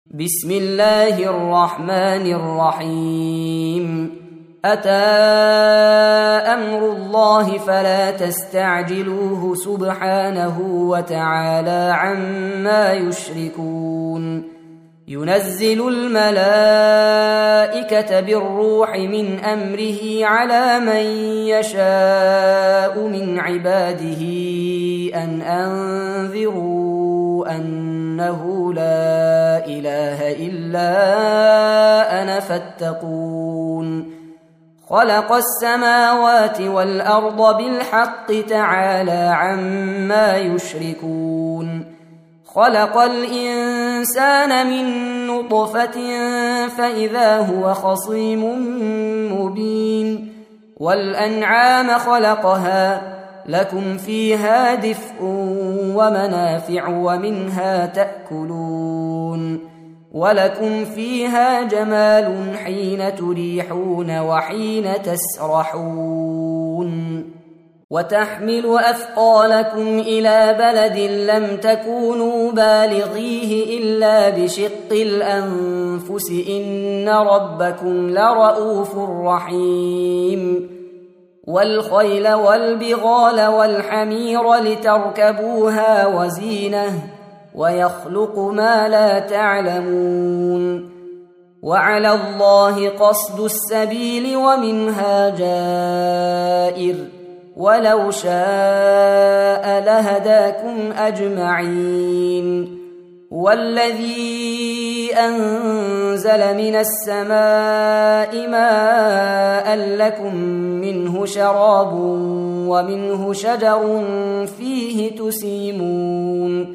بسم الله الرحمن الرحيم أتى أمر الله فلا تستعجلوه سبحانه وتعالى عما يشركون ينزل الملائكة بالروح من أمره على من يشاء من عباده أن أنذروا أنه لا إله إلا أنا فاتقون خلق السماوات والأرض بالحق تعالى عما يشركون خلق الإنسان من نطفة فإذا هو خصيم مبين والأنعام خلقها لكم فيها دفء ومنافع ومنها تأكلون ولكم فيها جمال حين تريحون وحين تسرحون وتحمل أثقالكم إلى بلد لم تكونوا بالغيه إلا بشق الأنفس إن ربكم لرؤوف رحيم والخيل والبغال والحمير لتركبوها وزينة ويخلق ما لا تعلمون وعلى الله قصد السبيل ومنها جائر ولو شاء لهداكم أجمعين والذي أنزل من السماء ماء لكم منه شراب ومنه شجر فيه تسيمون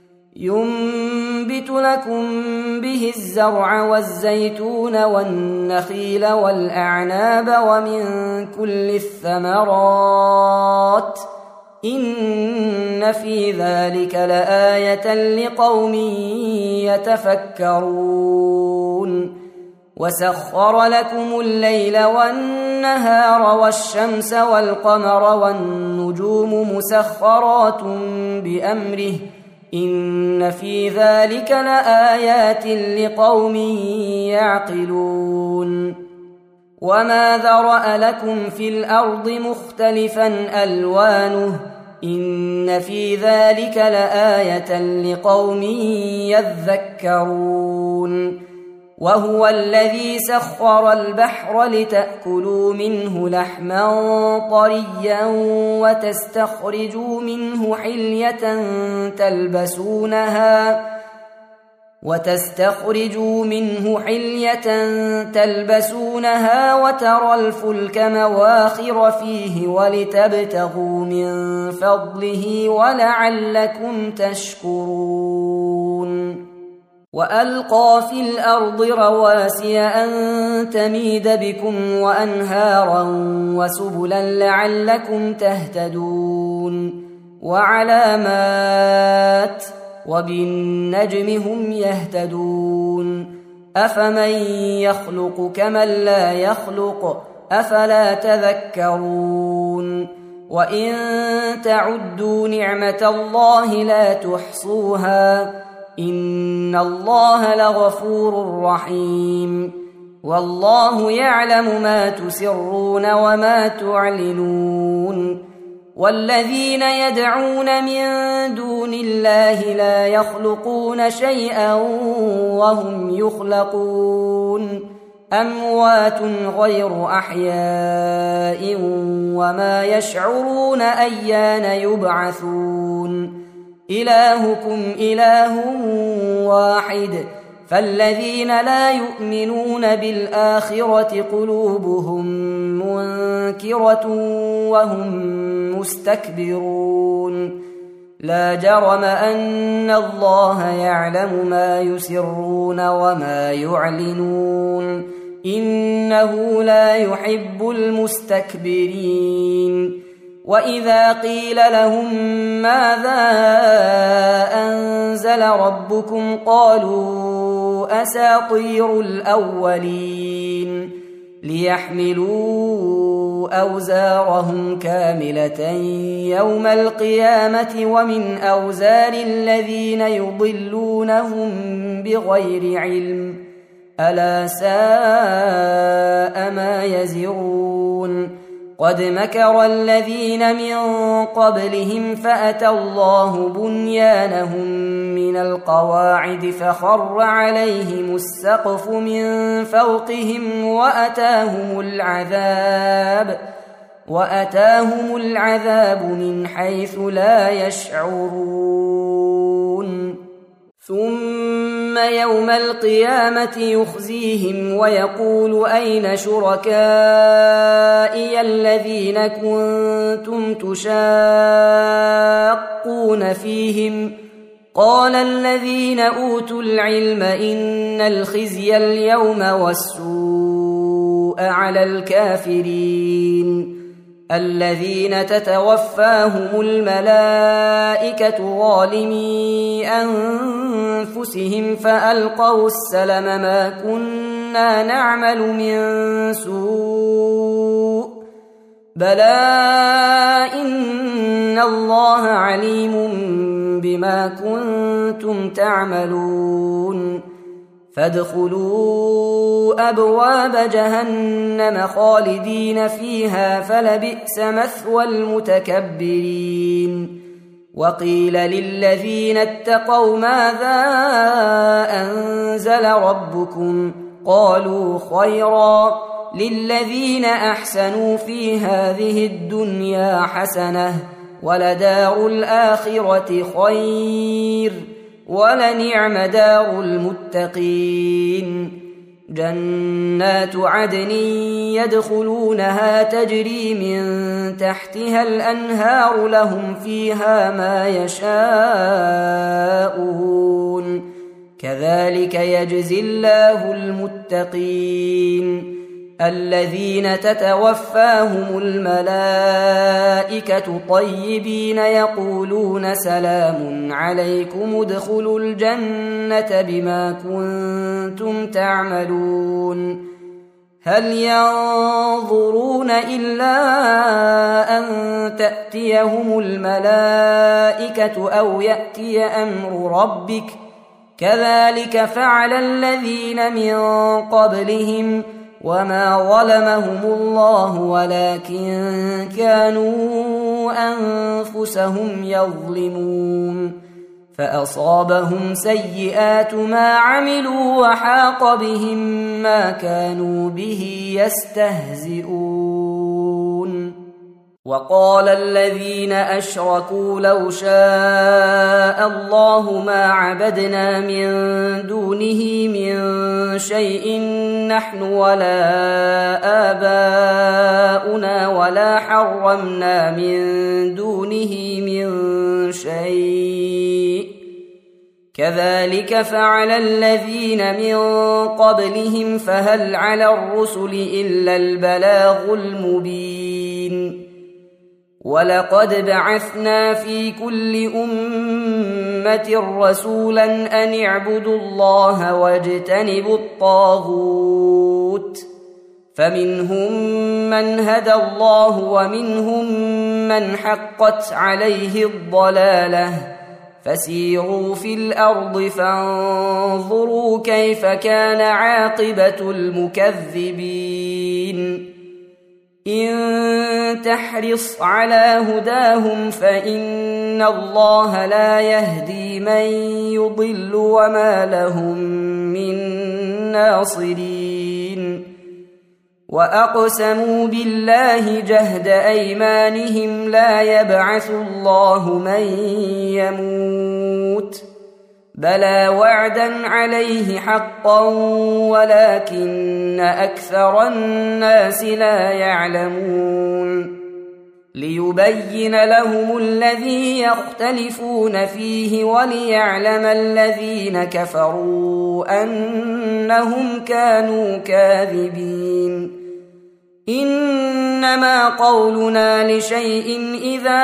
ينبت لكم به الزرع والزيتون والنخيل والأعناب ومن كل الثمرات إن في ذلك لآية لقوم يتفكرون وسخر لكم الليل والنهار والشمس والقمر والنجوم مسخرات بأمره إن في ذلك لآيات لقوم يعقلون وما ذرأ لكم في الأرض مختلفا ألوانه إن في ذلك لآية لقوم يذكرون وهو الذي سخر البحر لتأكلوا منه لحما طريا وتستخرجوا منه حلية تلبسونها وترى الفلك مواخر فيه ولتبتغوا من فضله ولعلكم تشكرون وألقى في الأرض رواسي أن تميد بكم وأنهارا وسبلا لعلكم تهتدون وعلامات وبالنجم هم يهتدون أفمن يخلق كمن لا يخلق أفلا تذكرون وإن تعدوا نعمة الله لا تحصوها إن الله لغفور رحيم والله يعلم ما تسرون وما تعلنون والذين يدعون من دون الله لا يخلقون شيئا وهم يخلقون أموات غير أحياء وما يشعرون أيان يبعثون إلهكم إله واحد فالذين لا يؤمنون بالآخرة قلوبهم منكرة وهم مستكبرون لا جرم أن الله يعلم ما يسرون وما يعلنون إنه لا يحب المستكبرين وإذا قيل لهم ماذا أنزل ربكم قالوا أساطير الأولين ليحملوا أوزارهم كاملة يوم القيامة ومن أوزار الذين يضلونهم بغير علم ألا ساء ما يزرون قد مكر الذين من قبلهم فأتى الله بنيانهم من القواعد فخر عليهم السقف من فوقهم وأتاهم العذاب من حيث لا يشعرون ثم يوم القيامة يخزيهم ويقول أين شركائي الذين كنتم تشاقون فيهم قال الذين أوتوا العلم إن الخزي اليوم والسوء على الكافرين الذين تتوفاهم الملائكة ظالمي أنفسهم فألقوا السلم ما كنا نعمل من سوء بلى إن الله عليم بما كنتم تعملون فادخلوا أبواب جهنم خالدين فيها فلبئس مثوى المتكبرين وقيل للذين اتقوا ماذا أنزل ربكم قالوا خيرا للذين أحسنوا في هذه الدنيا حسنة ولدار الآخرة خير ولنعم دار المتقين جنات عدن يدخلونها تجري من تحتها الأنهار لهم فيها ما يشاءون كذلك يجزي الله المتقين الذين تتوفاهم الملائكة طيبين يقولون سلام عليكم ادخلوا الجنة بما كنتم تعملون هل ينظرون إلا أن تأتيهم الملائكة أو يأتي أمر ربك كذلك فعل الذين من قبلهم وما ظلمهم الله ولكن كانوا أنفسهم يظلمون فأصابهم سيئات ما عملوا وحاق بهم ما كانوا به يستهزئون وقال الذين أشركوا لو شاء الله ما عبدنا من دونه من شيء نحن ولا آباؤنا ولا حرمنا من دونه من شيء كذلك فعل الذين من قبلهم فهل على الرسل إلا البلاغ المبين ولقد بعثنا في كل أمة رسولا أن اعبدوا الله واجتنبوا الطاغوت فمنهم من هدى الله ومنهم من حقت عليه الضلالة فسيروا في الأرض فانظروا كيف كان عاقبة المكذبين إن تحرص على هداهم فإن الله لا يهدي من يضل وما لهم من ناصرين وأقسموا بالله جهد أيمانهم لا يبعث الله من يموت بلى وعدا عليه حقا ولكن أكثر الناس لا يعلمون ليبين لهم الذي يختلفون فيه وليعلم الذين كفروا أنهم كانوا كاذبين إنما قولنا لشيء إذا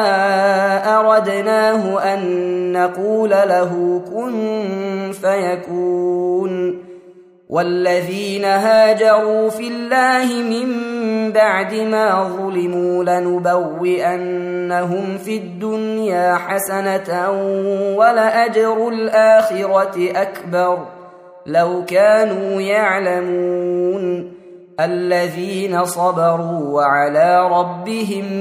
أردناه أن نقول له كن فيكون والذين هاجروا في الله من بعد ما ظلموا لنبوئنهم في الدنيا حسنة ولأجر الآخرة أكبر لو كانوا يعلمون الذين صبروا وعلى ربهم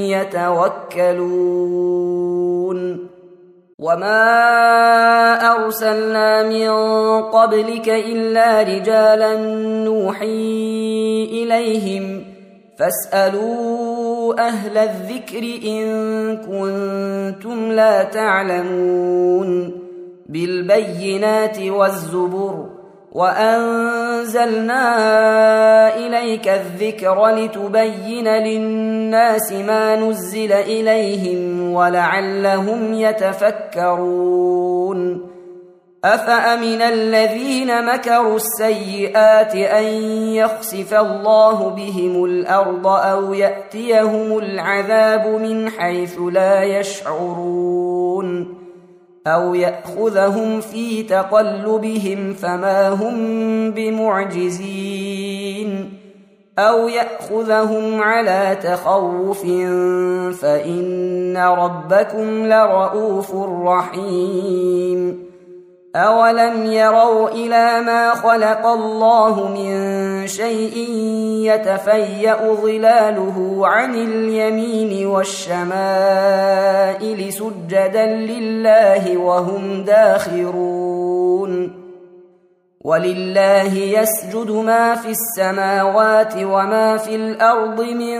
يتوكلون وما أرسلنا من قبلك إلا رجالا نوحي إليهم فاسألوا أهل الذكر إن كنتم لا تعلمون بالبينات والزبر وأنزلنا إليك الذكر لتبين للناس ما نزل إليهم ولعلهم يتفكرون أفأمن الذين مكروا السيئات أن يخسف الله بهم الأرض أو يأتيهم العذاب من حيث لا يشعرون أو يأخذهم في تقلبهم فما هم بمعجزين أو يأخذهم على تخوف فإن ربكم لرؤوف رحيم أولم يروا إلى ما خلق الله من شيء يتفيأ ظلاله عن اليمين والشمائل سجدا لله وهم داخرون ولله يسجد ما في السماوات وما في الأرض من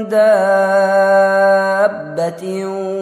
دابة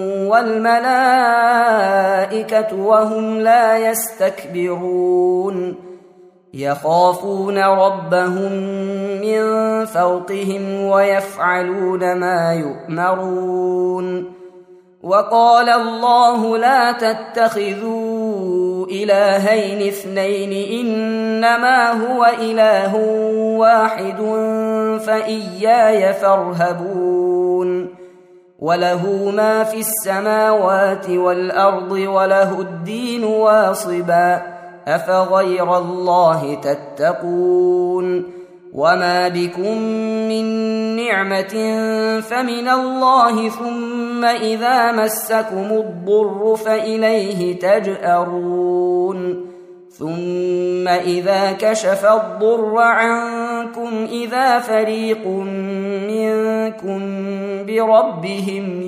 والملائكة وهم لا يستكبرون يخافون ربهم من فوقهم ويفعلون ما يؤمرون وقال الله لا تتخذوا إلهين اثنين إنما هو إله واحد فإياي فارهبون وله ما في السماوات والأرض وله الدين واصبا أفغير الله تتقون وما بكم من نعمة فمن الله ثم إذا مسكم الضر فإليه تجأرون ثم إذا كشف الضر عنكم إذا فريق منكم بربهم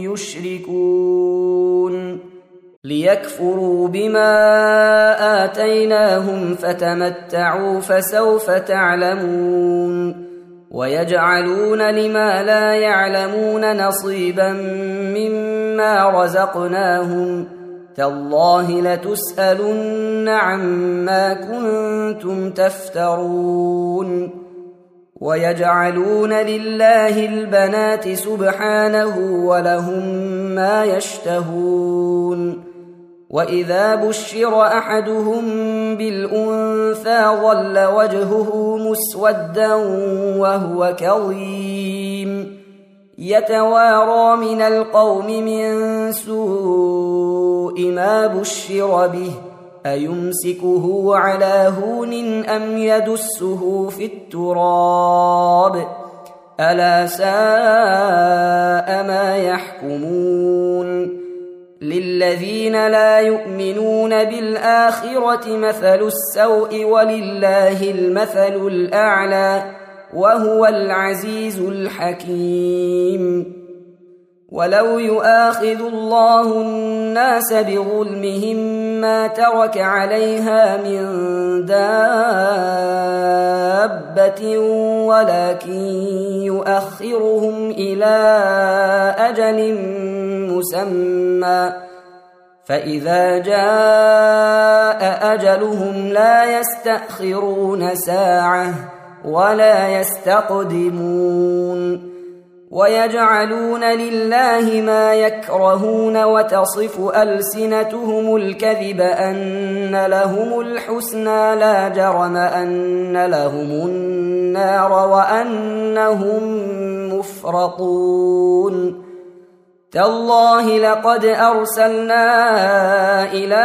يشركون ليكفروا بما آتيناهم فتمتعوا فسوف تعلمون ويجعلون لما لا يعلمون نصيبا مما رزقناهم تالله لتسألن عما كنتم تفترون ويجعلون لله البنات سبحانه ولهم ما يشتهون وإذا بشر أحدهم بالأنثى ظل وجهه مسودا وهو كظيم يتوارى من القوم من سوء ما بشر به أيمسكه على هون أم يدسه في التراب ألا ساء ما يحكمون للذين لا يؤمنون بالآخرة مثل السوء ولله المثل الأعلى وهو العزيز الحكيم ولو يؤاخذ الله الناس بظلمهم ما ترك عليها من دابة ولكن يؤخرهم إلى أجل مسمى فإذا جاء أجلهم لا يستأخرون ساعة ولا يستقدمون ويجعلون لله ما يكرهون وتصف ألسنتهم الكذب أن لهم الحسنى لا جرم أن لهم النار وأنهم مفرطون تالله لقد أرسلنا إلى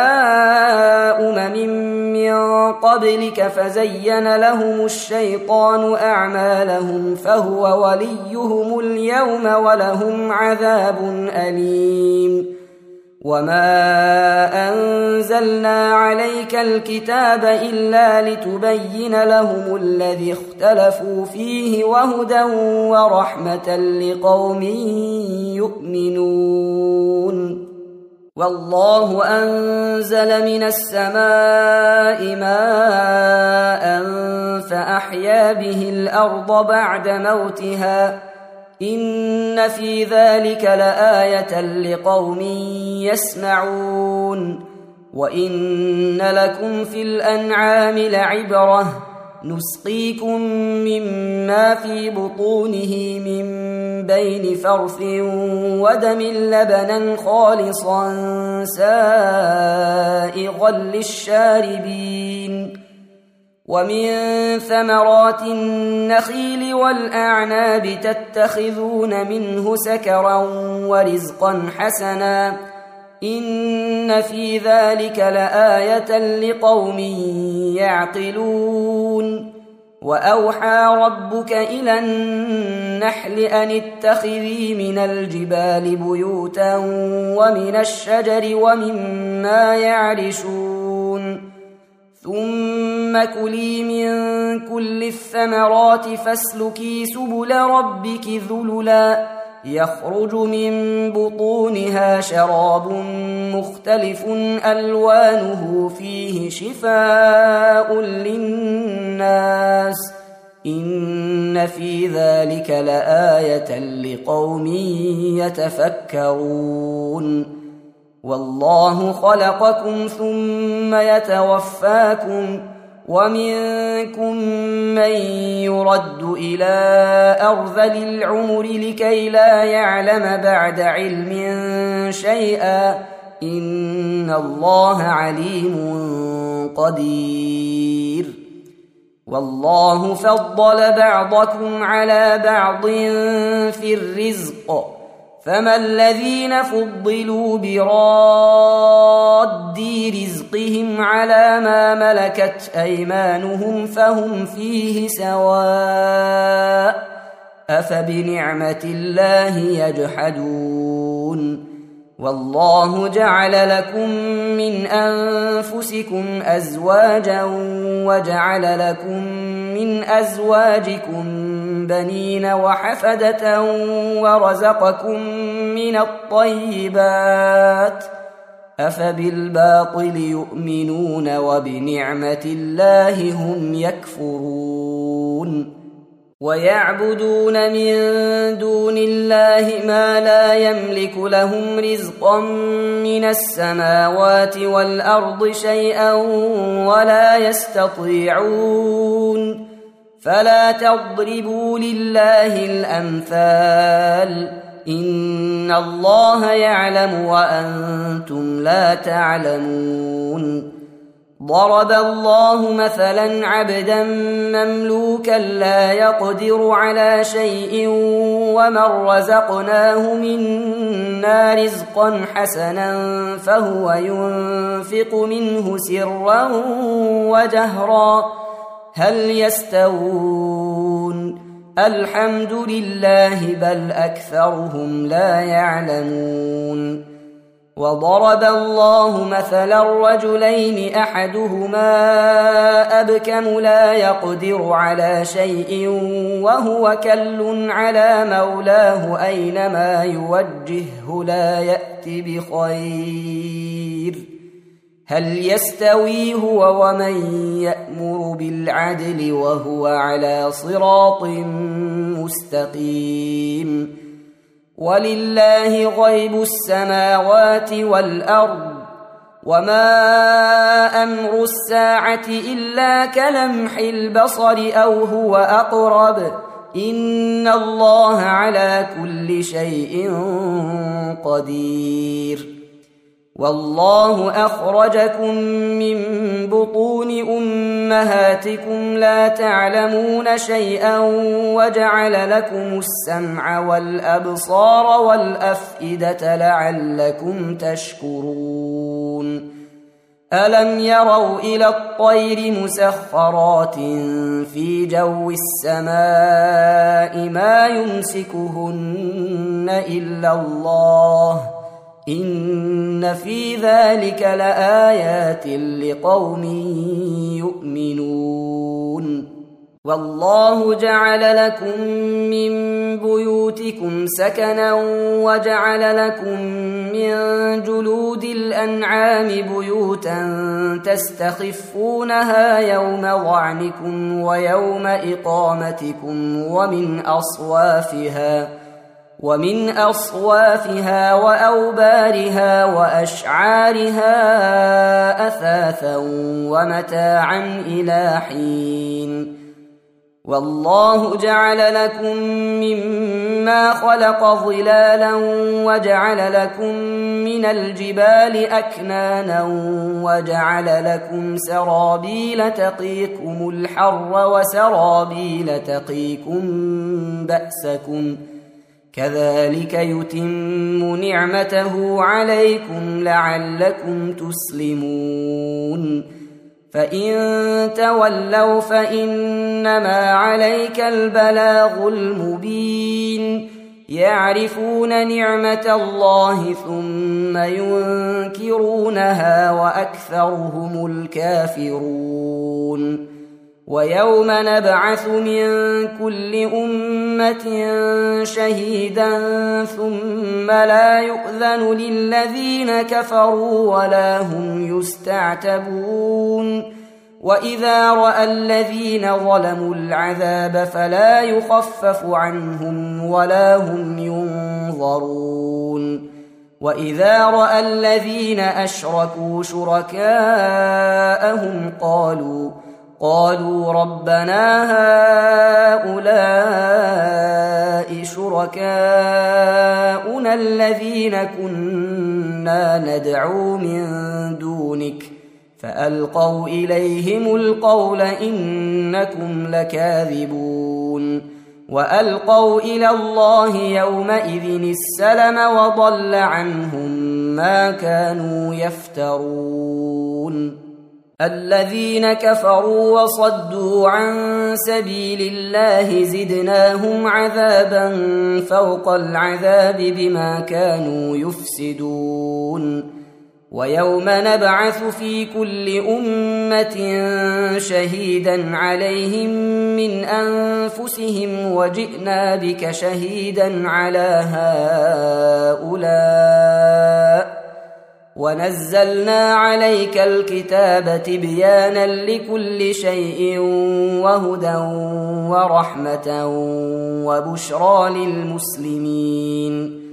من قبلك فزين لهم الشيطان أعمالهم فهو وليهم اليوم ولهم عذاب أليم وما أنزلنا عليك الكتاب إلا لتبين لهم الذي اختلفوا فيه وهدى ورحمة لقوم يؤمنون والله أنزل من السماء ماء فأحيا به الأرض بعد موتها إن في ذلك لآية لقوم يسمعون وإن لكم في الأنعام لعبرة نسقيكم مما في بطونه من بين فرث ودم لبنا خالصا سائغا للشاربين ومن ثمرات النخيل والأعناب تتخذون منه سكرا ورزقا حسنا إن في ذلك لآية لقوم يعقلون وأوحى ربك إلى النحل أن اتخذي من الجبال بيوتا ومن الشجر ومما يعرشون ثم كلي من كل الثمرات فاسلكي سبل ربك ذللا يخرج من بطونها شراب مختلف ألوانه فيه شفاء للناس إن في ذلك لآية لقوم يتفكرون والله خلقكم ثم يتوفاكم ومنكم من يرد إلى أرذل العمر لكي لا يعلم بعد علم شيئا إن الله عليم قدير والله فضل بعضكم على بعض في الرزق فما الذين فضلوا براد رزقهم على ما ملكت أيمانهم فهم فيه سواء أفبنعمة الله يجحدون والله جعل لكم من أنفسكم أزواجا وجعل لكم من أزواجكم بنين وحفدة ورزقكم من الطيبات أفبالباطل يؤمنون وبنعمة الله هم يكفرون ويعبدون من دون الله ما لا يملك لهم رزقا من السماوات والأرض شيئا ولا يستطيعون فلا تضربوا لله الأمثال إن الله يعلم وأنتم لا تعلمون ضرب الله مثلا عبدا مملوكا لا يقدر على شيء ومن رزقناه منا رزقا حسنا فهو ينفق منه سرا وجهرا هل يستوون الحمد لله بل أكثرهم لا يعلمون وضرب الله مثلا رجلين أحدهما أبكم لا يقدر على شيء وهو كل على مولاه أينما يوجهه لا يأتي بخير هل يستوي هو ومن يأمر بالعدل وهو على صراط مستقيم ولله غيب السماوات والأرض وما أمر الساعة إلا كلمح البصر أو هو أقرب إن الله على كل شيء قدير والله أخرجكم من بطون أمهاتكم لا تعلمون شيئا وجعل لكم السمع والأبصار والأفئدة لعلكم تشكرون ألم يروا إلى الطير مسخرات في جو السماء ما يمسكهن إلا الله إن في ذلك لآيات لقوم يؤمنون والله جعل لكم من بيوتكم سكنا وجعل لكم من جلود الأنعام بيوتا تستخفونها يوم ظعنكم ويوم إقامتكم ومن أصوافها وأوبارها وأشعارها أثاثا ومتاعا إلى حين والله جعل لكم مما خلق ظلالا وجعل لكم من الجبال أكنانا وجعل لكم سرابيل تقيكم الحر وسرابيل تقيكم بأسكم كذلك يتم نعمته عليكم لعلكم تسلمون فإن تولوا فإنما عليك البلاغ المبين يعرفون نعمة الله ثم ينكرونها وأكثرهم الكافرون ويوم نبعث من كل أمة شهيدا ثم لا يؤذن للذين كفروا ولا هم يستعتبون وإذا رأى الذين ظلموا العذاب فلا يخفف عنهم ولا هم ينظرون وإذا رأى الذين أشركوا شركاءهم قالوا ربنا هؤلاء شركاؤنا الذين كنا ندعو من دونك فألقوا إليهم القول إنكم لكاذبون وألقوا إلى الله يومئذ السلم وضل عنهم ما كانوا يفترون الذين كفروا وصدوا عن سبيل الله زدناهم عذابا فوق العذاب بما كانوا يفسدون ويوم نبعث في كل أمة شهيدا عليهم من أنفسهم وجئنا بك شهيدا على هؤلاء ونزلنا عليك الكتاب تبيانا لكل شيء وهدى ورحمة وبشرى للمسلمين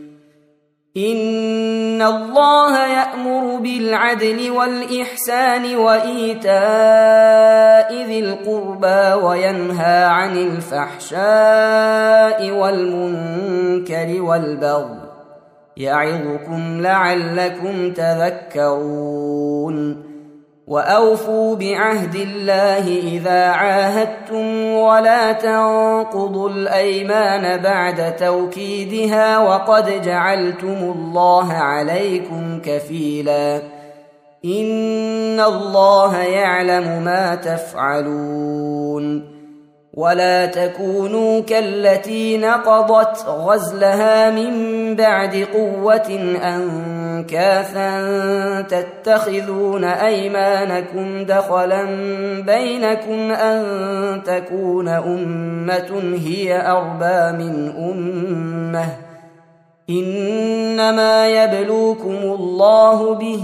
إن الله يأمر بالعدل والإحسان وإيتاء ذي القربى وينهى عن الفحشاء والمنكر والبغي يعظكم لعلكم تذكرون وأوفوا بعهد الله إذا عاهدتم ولا تنقضوا الأيمان بعد توكيدها وقد جعلتم الله عليكم كفيلا إن الله يعلم ما تفعلون ولا تكونوا كالتي نقضت غزلها من بعد قوة أنكاثا تتخذون أيمانكم دخلا بينكم أن تكون أمة هي أربى من أمة إنما يبلوكم الله به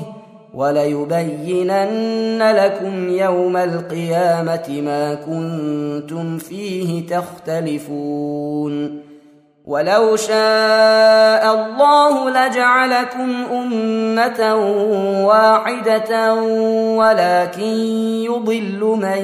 وليبينن لكم يوم القيامة ما كنتم فيه تختلفون ولو شاء الله لجعلكم أمة واحدة ولكن يضل من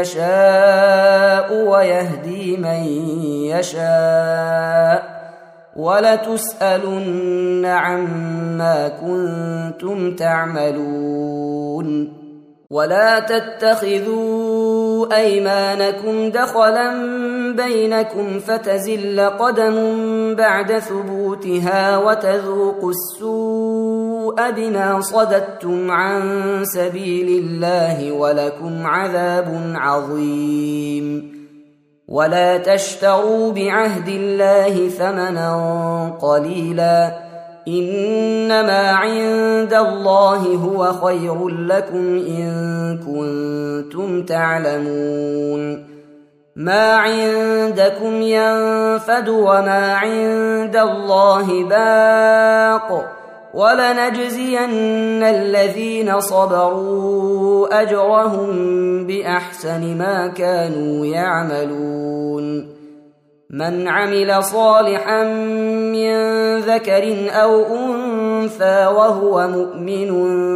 يشاء ويهدي من يشاء ولتسألن عما كنتم تعملون. ولا تتخذوا أيمانكم دخلا بينكم فتزل قدم بعد ثبوتها وتذوقوا السوء بما صددتم عن سبيل الله ولكم عذاب عظيم. ولا تشتروا بعهد الله ثمنا قليلا، إنما عند الله هو خير لكم إن كنتم تعلمون. ما عندكم ينفد وما عند الله باق، ولنجزين الذين صبروا أجرهم بأحسن ما كانوا يعملون. من عمل صالحا من ذكر أو أنثى وهو مؤمن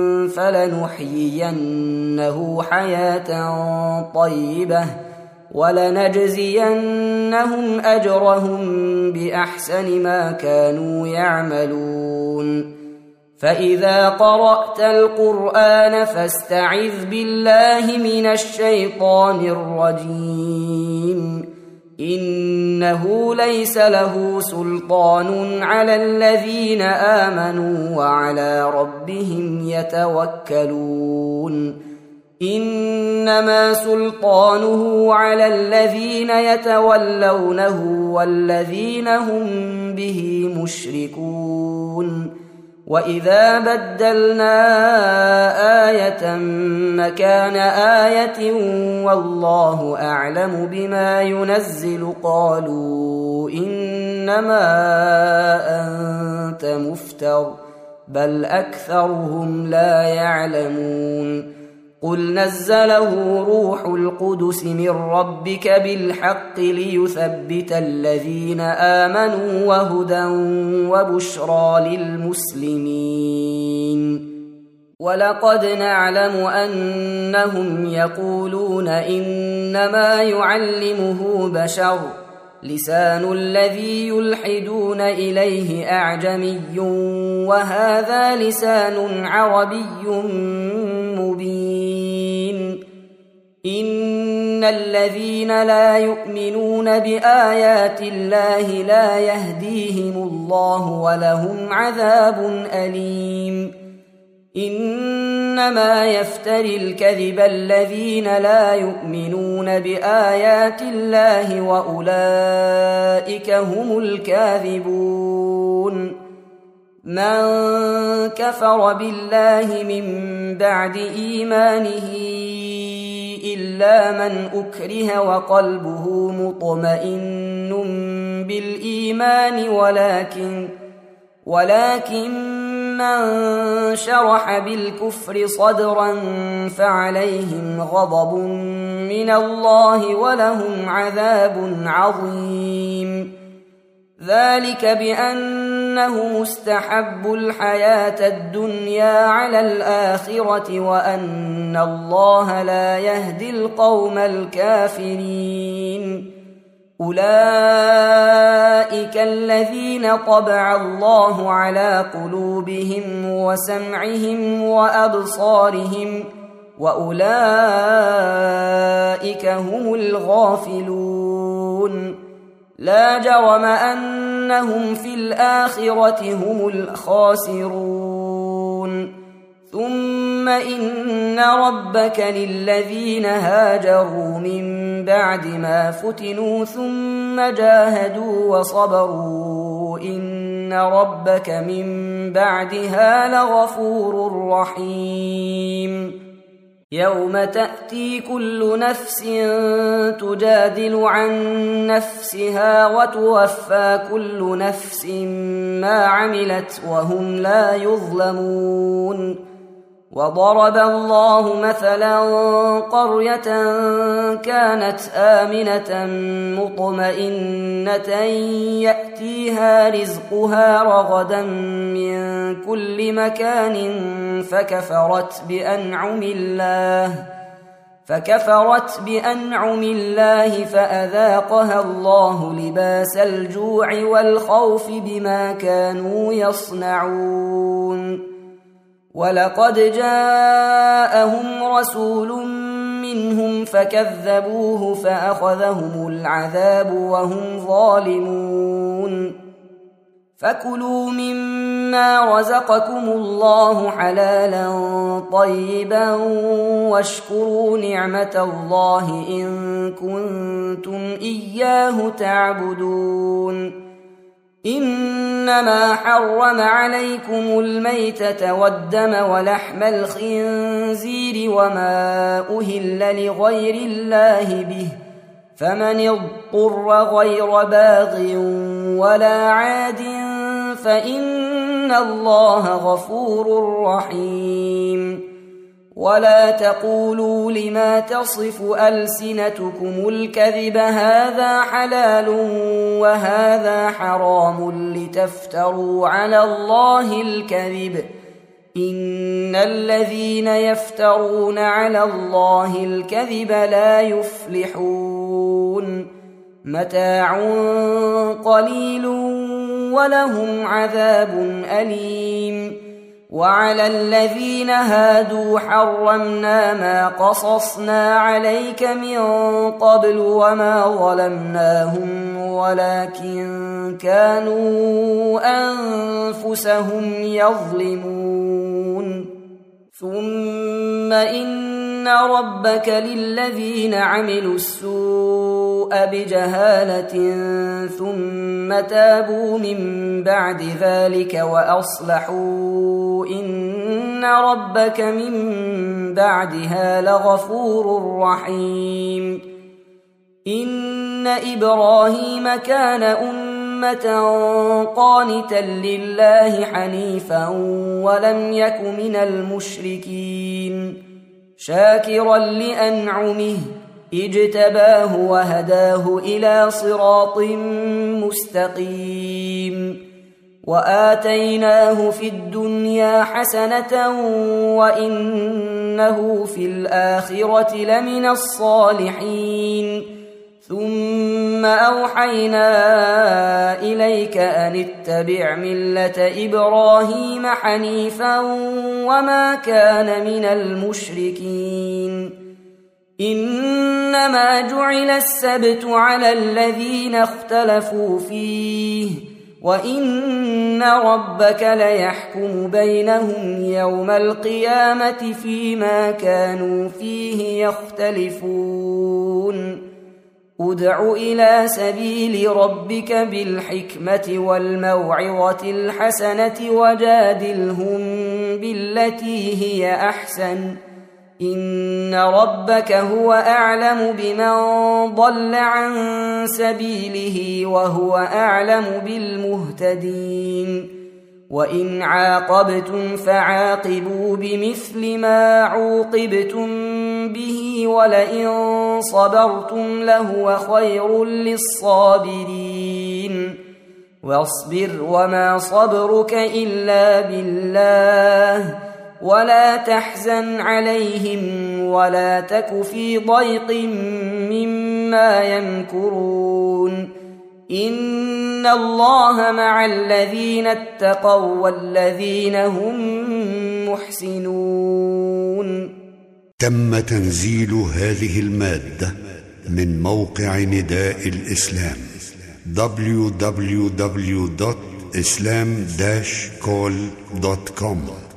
فلنحيينه حياة طيبة ولنجزينهم أجرهم بأحسن ما كانوا يعملون. فإذا قرأت القرآن فاستعذ بالله من الشيطان الرجيم. إنه ليس له سلطان على الذين آمنوا وعلى ربهم يتوكلون. إنما سلطانه على الذين يتولونه والذين هم به مشركون. وإذا بدلنا آية مكان آية والله أعلم بما ينزل قالوا إنما أنت مفتر بل أكثرهم لا يعلمون. قل نزله روح القدس من ربك بالحق ليثبت الذين آمنوا وهدى وبشرى للمسلمين. ولقد نعلم أنهم يقولون إنما يعلمه بشر، لسان الذي يلحدون إليه أعجمي وهذا لسان عربي مبين. إن الذين لا يؤمنون بآيات الله لا يهديهم الله ولهم عذاب أليم. إنما يفتري الكذب الذين لا يؤمنون بآيات الله وأولئك هم الكاذبون. من كفر بالله من بعد إيمانه إلا من أكره وقلبه مطمئن بالإيمان ولكن من شرح بالكفر صدرا فعليهم غضب من الله ولهم عذاب عظيم. ذلك بأنه مستحب الحياة الدنيا على الآخرة وأن الله لا يهدي القوم الكافرين. أولئك الذين طبع الله على قلوبهم وسمعهم وأبصارهم وأولئك هم الغافلون. لا جرم أنهم في الآخرة هم الخاسرون. ثم إن ربك للذين هاجروا من بعد ما فتنوا ثم جاهدوا وصبروا إن ربك من بعدها لغفور رحيم. يوم تأتي كل نفس تجادل عن نفسها وتوفى كل نفس ما عملت وهم لا يظلمون. وضرب الله مثلا قرية كانت آمنة مطمئنة يأتيها رزقها رغدا من كل مكان فكفرت بأنعم الله فأذاقها الله لباس الجوع والخوف بما كانوا يصنعون ولقد جاءهم رسول منهم فكذبوه فأخذهم العذاب وهم ظالمون فكلوا مما رزقكم الله حلالا طيبا واشكروا نعمة الله إن كنتم إياه تعبدون إنما حرم عليكم الميتة والدم ولحم الخنزير وما أهل لغير الله به فمن اضطر غير باغ ولا عاد فإن الله غفور رحيم ولا تقولوا لما تصف ألسنتكم الكذب هذا حلال وهذا حرام لتفتروا على الله الكذب إن الذين يفترون على الله الكذب لا يفلحون متاع قليل ولهم عذاب أليم وعلى الذين هادوا حرمنا ما قصصنا عليك من قبل وما ظلمناهم ولكن كانوا أنفسهم يظلمون ثم إن ربك للذين عملوا السوء بجهالة ثم تابوا من بعد ذلك وأصلحوا إن ربك من بعدها لغفور رحيم إن إبراهيم كان أمة قانتا لله حنيفا ولم يك من المشركين شاكرا لأنعمه اجتباه وهداه إلى صراط مستقيم وآتيناه في الدنيا حسنة وإنه في الآخرة لمن الصالحين ثم أوحينا إليك أن اتبع ملة إبراهيم حنيفا وما كان من المشركين إنما جعل السبت على الذين اختلفوا فيه وإن ربك ليحكم بينهم يوم القيامة فيما كانوا فيه يختلفون ادع إلى سبيل ربك بالحكمة والموعظة الحسنة وجادلهم بالتي هي أحسن إن ربك هو أعلم بمن ضل عن سبيله وهو أعلم بالمهتدين وإن عاقبتم فعاقبوا بمثل ما عوقبتم به ولئن صبرتم لهو خير للصابرين واصبر وما صبرك إلا بالله ولا تحزن عليهم ولا تك في ضيق مما يمكرون إن الله مع الذين اتقوا والذين هم محسنون. تم تنزيل هذه المادة من موقع نداء الإسلام www.islam-call.com